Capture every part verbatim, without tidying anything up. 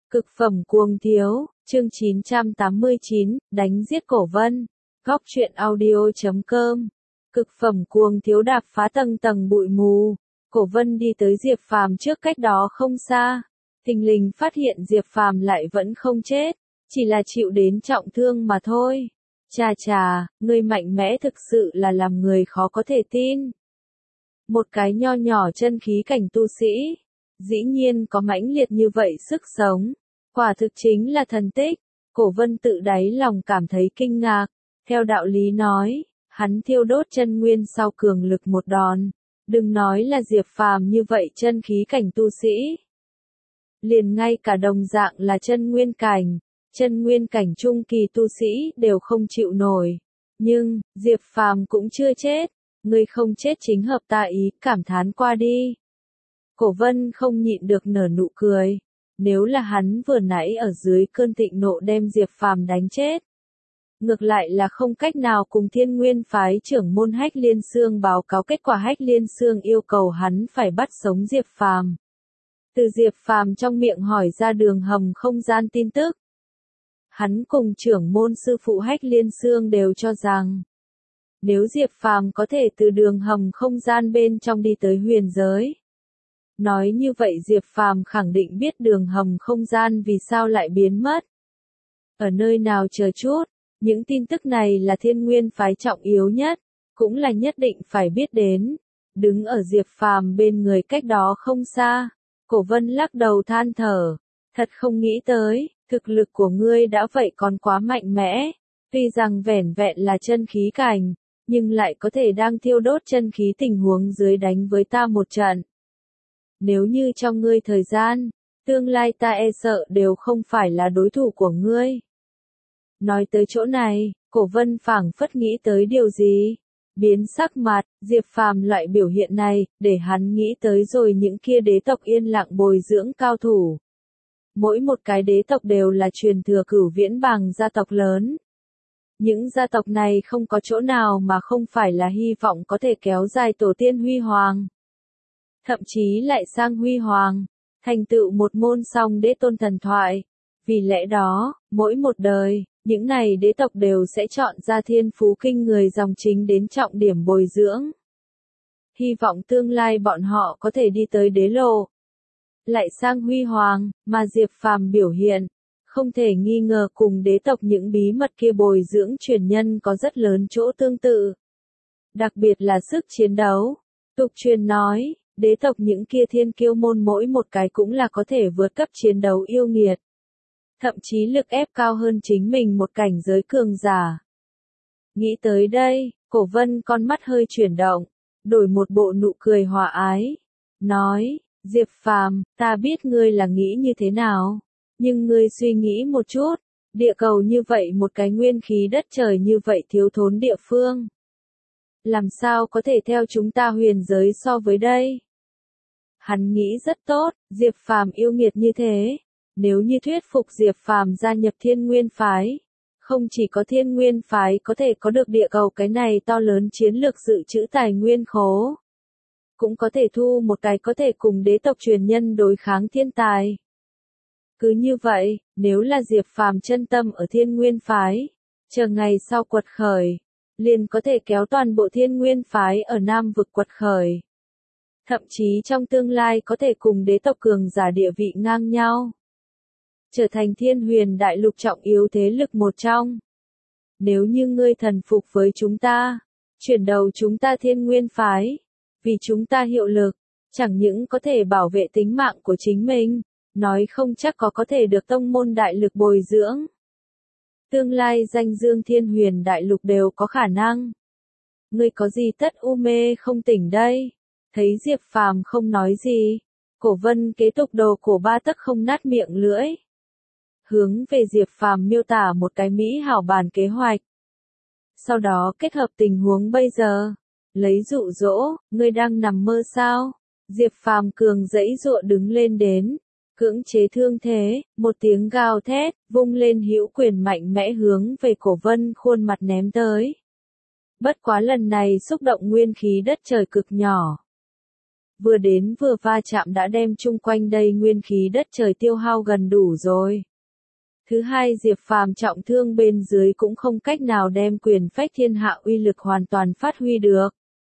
Cực phẩm cuồng thiếu, chương chín trăm tám mươi chín, đánh giết Cổ Vân. Góc truyện audio chấm com. Cực phẩm cuồng thiếu đạp phá tầng tầng bụi mù. Cổ Vân đi tới Diệp Phàm trước cách đó không xa. Thình lình phát hiện Diệp Phàm lại vẫn không chết, chỉ là chịu đến trọng thương mà thôi. Chà chà, ngươi mạnh mẽ thực sự là làm người khó có thể tin. Một cái nho nhỏ chân khí cảnh tu sĩ, dĩ nhiên có mãnh liệt như vậy sức sống. Quả thực chính là thần tích. Cổ Vân tự đáy lòng cảm thấy kinh ngạc. Theo đạo lý nói, hắn thiêu đốt chân nguyên sau cường lực một đòn. Đừng nói là Diệp Phàm như vậy chân khí cảnh tu sĩ. Liền ngay cả đồng dạng là chân nguyên cảnh, chân nguyên cảnh trung kỳ tu sĩ đều không chịu nổi. Nhưng, Diệp Phàm cũng chưa chết. Ngươi không chết chính hợp ta ý, cảm thán qua đi. Cổ Vân không nhịn được nở nụ cười. Nếu là hắn vừa nãy ở dưới cơn thịnh nộ đem Diệp Phàm đánh chết, ngược lại là không cách nào cùng Thiên Nguyên phái trưởng môn Hách Liên Xương báo cáo kết quả. Hách Liên Xương yêu cầu hắn phải bắt sống Diệp Phàm. Từ Diệp Phàm trong miệng hỏi ra đường hầm không gian tin tức. Hắn cùng trưởng môn sư phụ Hách Liên Xương đều cho rằng, nếu Diệp Phàm có thể từ đường hầm không gian bên trong đi tới huyền giới, nói như vậy Diệp Phàm khẳng định biết đường hầm không gian vì sao lại biến mất. Ở nơi nào chờ chút, những tin tức này là Thiên Nguyên phái trọng yếu nhất, cũng là nhất định phải biết đến. Đứng ở Diệp Phàm bên người cách đó không xa, Cổ Vân lắc đầu than thở, thật không nghĩ tới, thực lực của ngươi đã vậy còn quá mạnh mẽ, tuy rằng vẻn vẹn là chân khí cảnh, nhưng lại có thể đang thiêu đốt chân khí tình huống dưới đánh với ta một trận. Nếu như trong ngươi thời gian, tương lai ta e sợ đều không phải là đối thủ của ngươi. Nói tới chỗ này, Cổ Vân phảng phất nghĩ tới điều gì, biến sắc mặt. Diệp Phàm loại biểu hiện này, để hắn nghĩ tới rồi những kia đế tộc yên lặng bồi dưỡng cao thủ. Mỗi một cái đế tộc đều là truyền thừa cửu viễn bằng gia tộc lớn. Những gia tộc này không có chỗ nào mà không phải là hy vọng có thể kéo dài tổ tiên huy hoàng. Thậm chí lại sang huy hoàng, thành tựu một môn song đế tôn thần thoại. Vì lẽ đó, mỗi một đời, những này đế tộc đều sẽ chọn ra thiên phú kinh người dòng chính đến trọng điểm bồi dưỡng. Hy vọng tương lai bọn họ có thể đi tới đế lộ, lại sang huy hoàng, mà Diệp Phàm biểu hiện, không thể nghi ngờ cùng đế tộc những bí mật kia bồi dưỡng truyền nhân có rất lớn chỗ tương tự. Đặc biệt là sức chiến đấu. Tục truyền nói, đế tộc những kia thiên kiêu môn mỗi một cái cũng là có thể vượt cấp chiến đấu yêu nghiệt. Thậm chí lực ép cao hơn chính mình một cảnh giới cường giả. Nghĩ tới đây, Cổ Vân con mắt hơi chuyển động, đổi một bộ nụ cười hòa ái. Nói, Diệp Phàm, ta biết ngươi là nghĩ như thế nào, nhưng ngươi suy nghĩ một chút, địa cầu như vậy một cái nguyên khí đất trời như vậy thiếu thốn địa phương. Làm sao có thể theo chúng ta huyền giới so với đây? Hắn nghĩ rất tốt, Diệp Phàm yêu nghiệt như thế. Nếu như thuyết phục Diệp Phàm gia nhập Thiên Nguyên phái, không chỉ có Thiên Nguyên phái có thể có được địa cầu cái này to lớn chiến lược dự trữ tài nguyên khố, cũng có thể thu một cái có thể cùng đế tộc truyền nhân đối kháng thiên tài. Cứ như vậy, nếu là Diệp Phàm chân tâm ở Thiên Nguyên phái, chờ ngày sau quật khởi, liền có thể kéo toàn bộ Thiên Nguyên phái ở Nam vực quật khởi. Thậm chí trong tương lai có thể cùng đế tộc cường giả địa vị ngang nhau, trở thành Thiên Huyền đại lục trọng yếu thế lực một trong. Nếu như ngươi thần phục với chúng ta, chuyển đầu chúng ta Thiên Nguyên phái, vì chúng ta hiệu lực, chẳng những có thể bảo vệ tính mạng của chính mình, nói không chắc có có thể được tông môn đại lực bồi dưỡng. Tương lai danh dương Thiên Huyền đại lục đều có khả năng. Ngươi có gì tất u mê không tỉnh đây? Thấy Diệp Phàm không nói gì, Cổ Vân kế tục đồ cổ ba tấc không nát miệng lưỡi. Hướng về Diệp Phàm miêu tả một cái mỹ hảo bàn kế hoạch. Sau đó kết hợp tình huống bây giờ, lấy dụ dỗ, ngươi đang nằm mơ sao? Diệp Phàm cường dãy dụa đứng lên đến, cưỡng chế thương thế, một tiếng gào thét, vung lên hữu quyền mạnh mẽ hướng về Cổ Vân khuôn mặt ném tới. Bất quá lần này xúc động nguyên khí đất trời cực nhỏ. vừa đến vừa va chạm đã đem chung quanh đây nguyên khí đất trời tiêu hao gần đủ rồi. Thứ hai, Diệp Phàm trọng thương bên dưới cũng không cách nào đem quyền phách thiên hạ uy lực hoàn toàn phát huy được.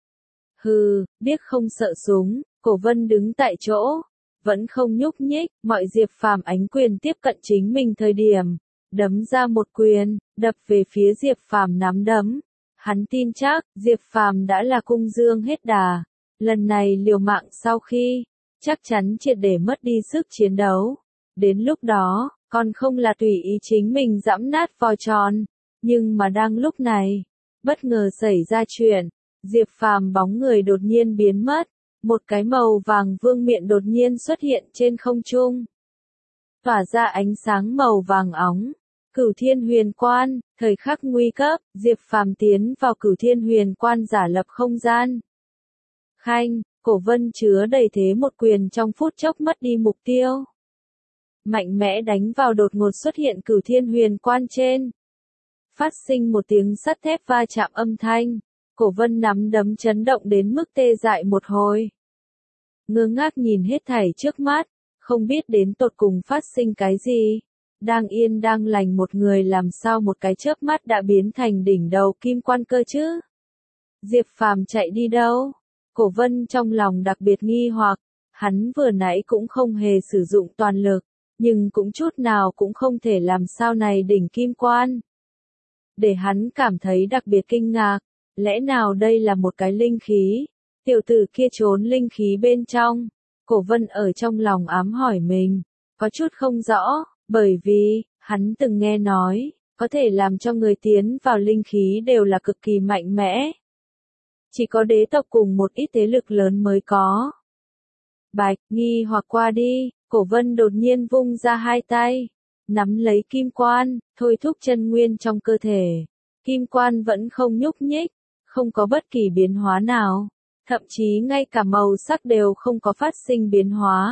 Hừ, biết không sợ súng, Cổ Vân đứng tại chỗ, vẫn không nhúc nhích, mọi Diệp Phàm ánh quyền tiếp cận chính mình thời điểm, đấm ra một quyền, đập về phía Diệp Phàm nắm đấm. Hắn tin chắc, Diệp Phàm đã là cung dương hết đà, lần này liều mạng sau khi, chắc chắn triệt để mất đi sức chiến đấu. Đến lúc đó, còn không là tùy ý chính mình giẫm nát vò tròn, nhưng mà đang lúc này, bất ngờ xảy ra chuyện, Diệp Phàm bóng người đột nhiên biến mất, một cái màu vàng vương miện đột nhiên xuất hiện trên không trung, tỏa ra ánh sáng màu vàng óng. Cửu Thiên Huyền Quan, thời khắc nguy cấp, Diệp Phàm tiến vào Cửu Thiên Huyền Quan giả lập không gian. Khanh, Cổ Vân chứa đầy thế một quyền trong phút chốc mất đi mục tiêu. Mạnh mẽ đánh vào đột ngột xuất hiện Cửu Thiên Huyền Quan trên. Phát sinh một tiếng sắt thép va chạm âm thanh, Cổ Vân nắm đấm chấn động đến mức tê dại một hồi. Ngơ ngác nhìn hết thảy trước mắt, không biết đến tột cùng phát sinh cái gì. Đang yên đang lành một người làm sao một cái chớp mắt đã biến thành đỉnh đầu kim quan cơ chứ? Diệp Phàm chạy đi đâu? Cổ Vân trong lòng đặc biệt nghi hoặc, hắn vừa nãy cũng không hề sử dụng toàn lực, nhưng cũng chút nào cũng không thể làm sao này đỉnh kim quan. Để hắn cảm thấy đặc biệt kinh ngạc, lẽ nào đây là một cái linh khí? Tiểu tử kia trốn linh khí bên trong. Cổ Vân ở trong lòng ám hỏi mình, có chút không rõ. Bởi vì, hắn từng nghe nói, có thể làm cho người tiến vào linh khí đều là cực kỳ mạnh mẽ. Chỉ có đế tộc cùng một ít thế lực lớn mới có. Bạch, nghi hoặc qua đi, Cổ Vân đột nhiên vung ra hai tay, nắm lấy kim quan, thôi thúc chân nguyên trong cơ thể. Kim quan vẫn không nhúc nhích, không có bất kỳ biến hóa nào, thậm chí ngay cả màu sắc đều không có phát sinh biến hóa.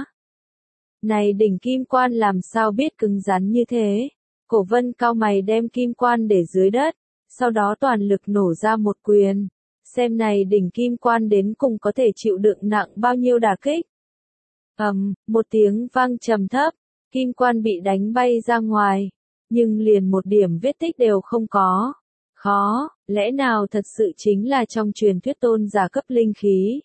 Này đỉnh kim quan làm sao biết cứng rắn như thế? Cổ Vân cau mày đem kim quan để dưới đất, sau đó toàn lực nổ ra một quyền. Xem này đỉnh kim quan đến cùng có thể chịu đựng nặng bao nhiêu đả kích. Ầm, um, một tiếng vang trầm thấp, kim quan bị đánh bay ra ngoài, nhưng liền một điểm vết tích đều không có. Khó, lẽ nào thật sự chính là trong truyền thuyết tôn giả cấp linh khí?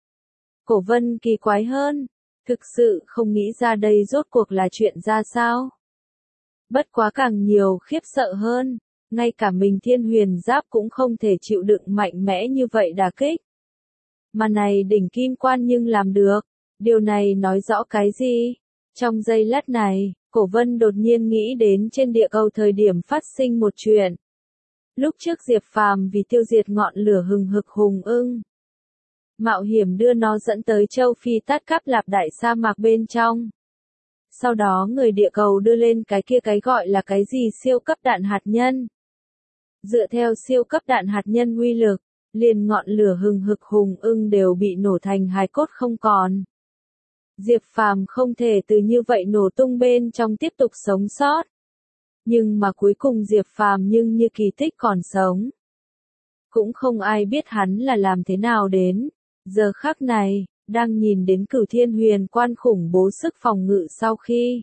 Cổ Vân kỳ quái hơn. Thực sự không nghĩ ra đây rốt cuộc là chuyện ra sao. Bất quá càng nhiều khiếp sợ hơn, ngay cả mình Thiên Huyền Giáp cũng không thể chịu đựng mạnh mẽ như vậy đả kích. Mà này đỉnh kim quan nhưng làm được, điều này nói rõ cái gì? Trong giây lát này, Cổ Vân đột nhiên nghĩ đến trên địa cầu thời điểm phát sinh một chuyện. Lúc trước Diệp Phàm vì tiêu diệt ngọn lửa hừng hực hùng ưng, mạo hiểm đưa nó dẫn tới châu Phi Tát Cáp Lạp đại sa mạc bên trong. Sau đó người địa cầu đưa lên cái kia cái gọi là cái gì siêu cấp đạn hạt nhân. Dựa theo siêu cấp đạn hạt nhân uy lực, liền ngọn lửa hừng hực hùng ưng đều bị nổ thành hài cốt không còn. Diệp Phàm không thể từ như vậy nổ tung bên trong tiếp tục sống sót. Nhưng mà cuối cùng Diệp Phàm nhưng như kỳ tích còn sống. Cũng không ai biết hắn là làm thế nào đến. Giờ khắc này, đang nhìn đến Cửu Thiên Huyền Quan khủng bố sức phòng ngự sau khi.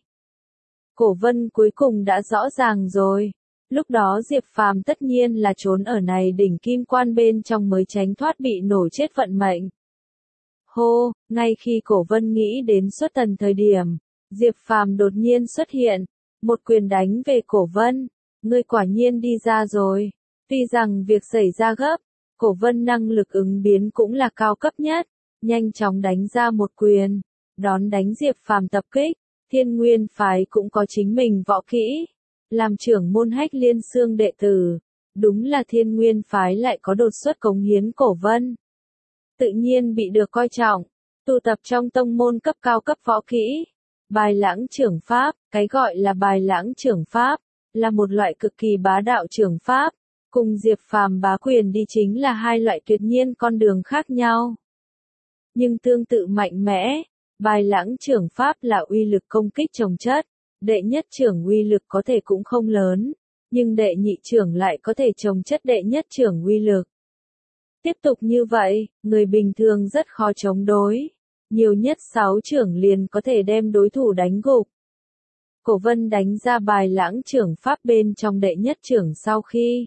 Cổ Vân cuối cùng đã rõ ràng rồi. Lúc đó Diệp Phàm tất nhiên là trốn ở này đỉnh kim quan bên trong mới tránh thoát bị nổ chết vận mệnh. Hô, ngay khi Cổ Vân nghĩ đến xuất tần thời điểm, Diệp Phàm đột nhiên xuất hiện, một quyền đánh về Cổ Vân. Ngươi quả nhiên đi ra rồi. Tuy rằng việc xảy ra gấp, Cổ Vân năng lực ứng biến cũng là cao cấp nhất, nhanh chóng đánh ra một quyền, đón đánh Diệp Phàm tập kích. Thiên Nguyên phái cũng có chính mình võ kỹ, làm trưởng môn Hách Liên Xương đệ tử, đúng là Thiên Nguyên phái lại có đột xuất cống hiến Cổ Vân. Tự nhiên bị được coi trọng, tụ tập trong tông môn cấp cao cấp võ kỹ. Bài lãng trưởng pháp, cái gọi là bài lãng trưởng pháp, là một loại cực kỳ bá đạo trưởng pháp. Cùng Diệp Phàm bá quyền đi chính là hai loại tuyệt nhiên con đường khác nhau. Nhưng tương tự mạnh mẽ, bài lãng trưởng pháp là uy lực công kích chồng chất, đệ nhất trưởng uy lực có thể cũng không lớn, nhưng đệ nhị trưởng lại có thể chồng chất đệ nhất trưởng uy lực. Tiếp tục như vậy, người bình thường rất khó chống đối. nhiều nhất sáu chưởng liền có thể đem đối thủ đánh gục. Cổ Vân đánh ra bài lãng chưởng pháp bên trong đệ nhất chưởng sau khi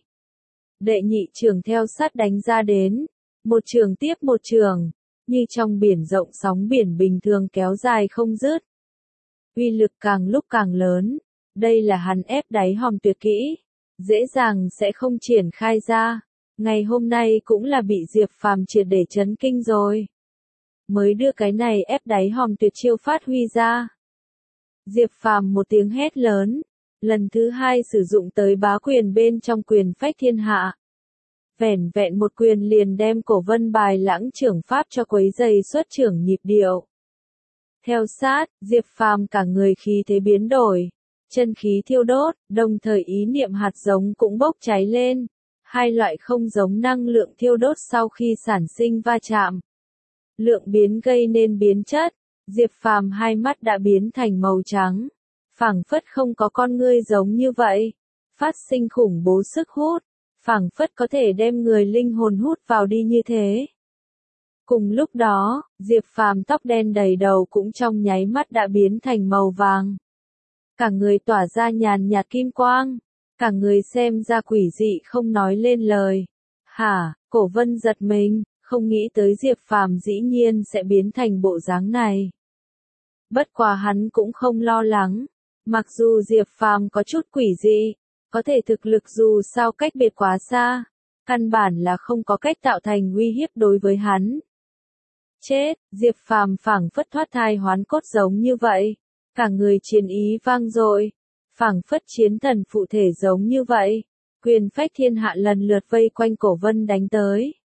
đệ nhị chưởng theo sát đánh ra đến, một chưởng tiếp một chưởng, như trong biển rộng sóng biển bình thường kéo dài không dứt. Uy lực càng lúc càng lớn, đây là hắn ép đáy hòm tuyệt kỹ, dễ dàng sẽ không triển khai ra. Ngày hôm nay cũng là bị Diệp Phàm triệt để chấn kinh rồi. Mới đưa cái này ép đáy hòm tuyệt chiêu phát huy ra. Diệp Phàm một tiếng hét lớn, lần thứ hai sử dụng tới bá quyền bên trong quyền phách thiên hạ. Vẻn vẹn một quyền liền đem Cổ Vân bài lãng chưởng pháp cho quấy dày xuất chưởng nhịp điệu. Theo sát, Diệp Phàm cả người khí thế biến đổi, chân khí thiêu đốt, đồng thời ý niệm hạt giống cũng bốc cháy lên. Hai loại không giống năng lượng thiêu đốt sau khi sản sinh va chạm. Lượng biến gây nên biến chất, Diệp Phàm hai mắt đã biến thành màu trắng, phảng phất không có con ngươi giống như vậy, phát sinh khủng bố sức hút, phảng phất có thể đem người linh hồn hút vào đi như thế. Cùng lúc đó, Diệp Phàm tóc đen đầy đầu cũng trong nháy mắt đã biến thành màu vàng. Cả người tỏa ra nhàn nhạt kim quang, cả người xem ra quỷ dị không nói lên lời. Hả, Cổ Vân giật mình, không nghĩ tới Diệp Phàm dĩ nhiên sẽ biến thành bộ dáng này. Bất quá hắn cũng không lo lắng, mặc dù Diệp Phàm có chút quỷ dị, có thể thực lực dù sao cách biệt quá xa, căn bản là không có cách tạo thành uy hiếp đối với hắn. Chết, Diệp Phàm phảng phất thoát thai hoán cốt giống như vậy, cả người chiến ý vang dội, phảng phất chiến thần phụ thể giống như vậy, quyền phách thiên hạ lần lượt vây quanh Cổ Vân đánh tới.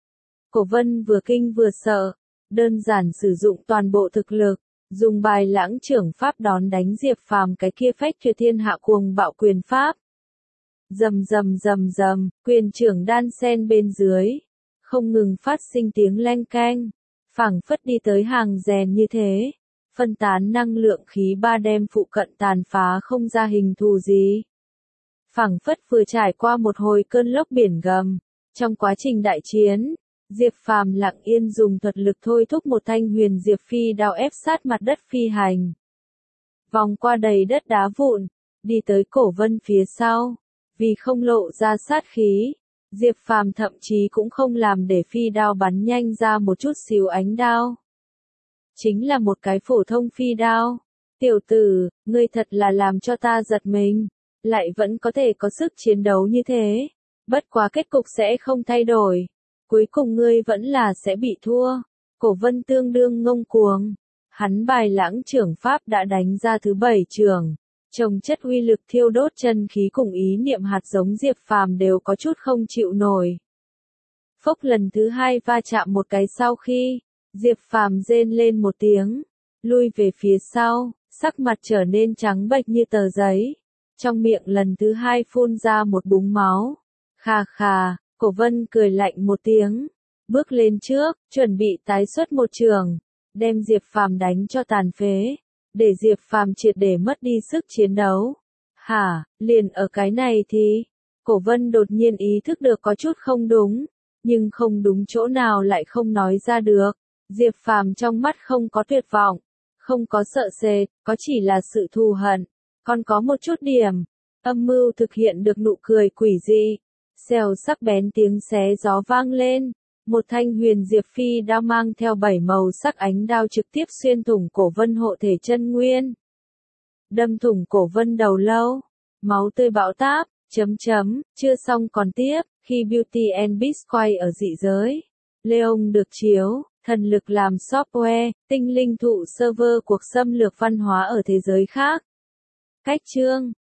Cổ Vân vừa kinh vừa sợ, đơn giản sử dụng toàn bộ thực lực, dùng bài lãng chưởng pháp đón đánh Diệp Phàm cái kia phách tuyệt thiên hạ cuồng bạo quyền pháp. Rầm rầm rầm rầm, quyền chưởng đan sen bên dưới, không ngừng phát sinh tiếng leng keng, phảng phất đi tới hàng rèn như thế, phân tán năng lượng khí ba đem phụ cận tàn phá không ra hình thù gì. Phảng phất vừa trải qua một hồi cơn lốc biển gầm, trong quá trình đại chiến, Diệp Phàm lặng yên dùng thuật lực thôi thúc một thanh huyền diệp phi đao ép sát mặt đất phi hành. Vòng qua đầy đất đá vụn, đi tới Cổ Vân phía sau, vì không lộ ra sát khí, Diệp Phàm thậm chí cũng không làm để phi đao bắn nhanh ra một chút xíu ánh đao. Chính là một cái phổ thông phi đao. Tiểu tử, ngươi thật là làm cho ta giật mình, lại vẫn có thể có sức chiến đấu như thế. Bất quá kết cục sẽ không thay đổi. Cuối cùng ngươi vẫn là sẽ bị thua. Cổ Vân tương đương ngông cuồng. Hắn bài lãng chưởng pháp đã đánh ra thứ bảy chưởng. Trồng chất uy lực thiêu đốt chân khí cùng ý niệm hạt giống Diệp Phàm đều có chút không chịu nổi. Phốc lần thứ hai va chạm một cái sau khi, Diệp Phàm rên lên một tiếng, lui về phía sau, sắc mặt trở nên trắng bệch như tờ giấy. Trong miệng lần thứ hai phun ra một búng máu. Khà khà, Cổ Vân cười lạnh một tiếng, bước lên trước, chuẩn bị tái xuất một trường, đem Diệp Phàm đánh cho tàn phế, để Diệp Phàm triệt để mất đi sức chiến đấu. Hả, liền ở cái này thì, Cổ Vân đột nhiên ý thức được có chút không đúng, nhưng không đúng chỗ nào lại không nói ra được. Diệp Phàm trong mắt không có tuyệt vọng, không có sợ sệt, có chỉ là sự thù hận, còn có một chút điểm, âm mưu thực hiện được nụ cười quỷ dị. Xèo sắc bén tiếng xé gió vang lên, một thanh huyền diệp phi đao mang theo bảy màu sắc ánh đao trực tiếp xuyên thủng Cổ Vân hộ thể chân nguyên. Đâm thủng Cổ Vân đầu lâu, máu tươi bão táp, chấm chấm, chưa xong còn tiếp, khi Beauty and Beast quay ở dị giới. Leon được chiếu, thần lực làm software, tinh linh thụ server cuộc xâm lược văn hóa ở thế giới khác. Cách chương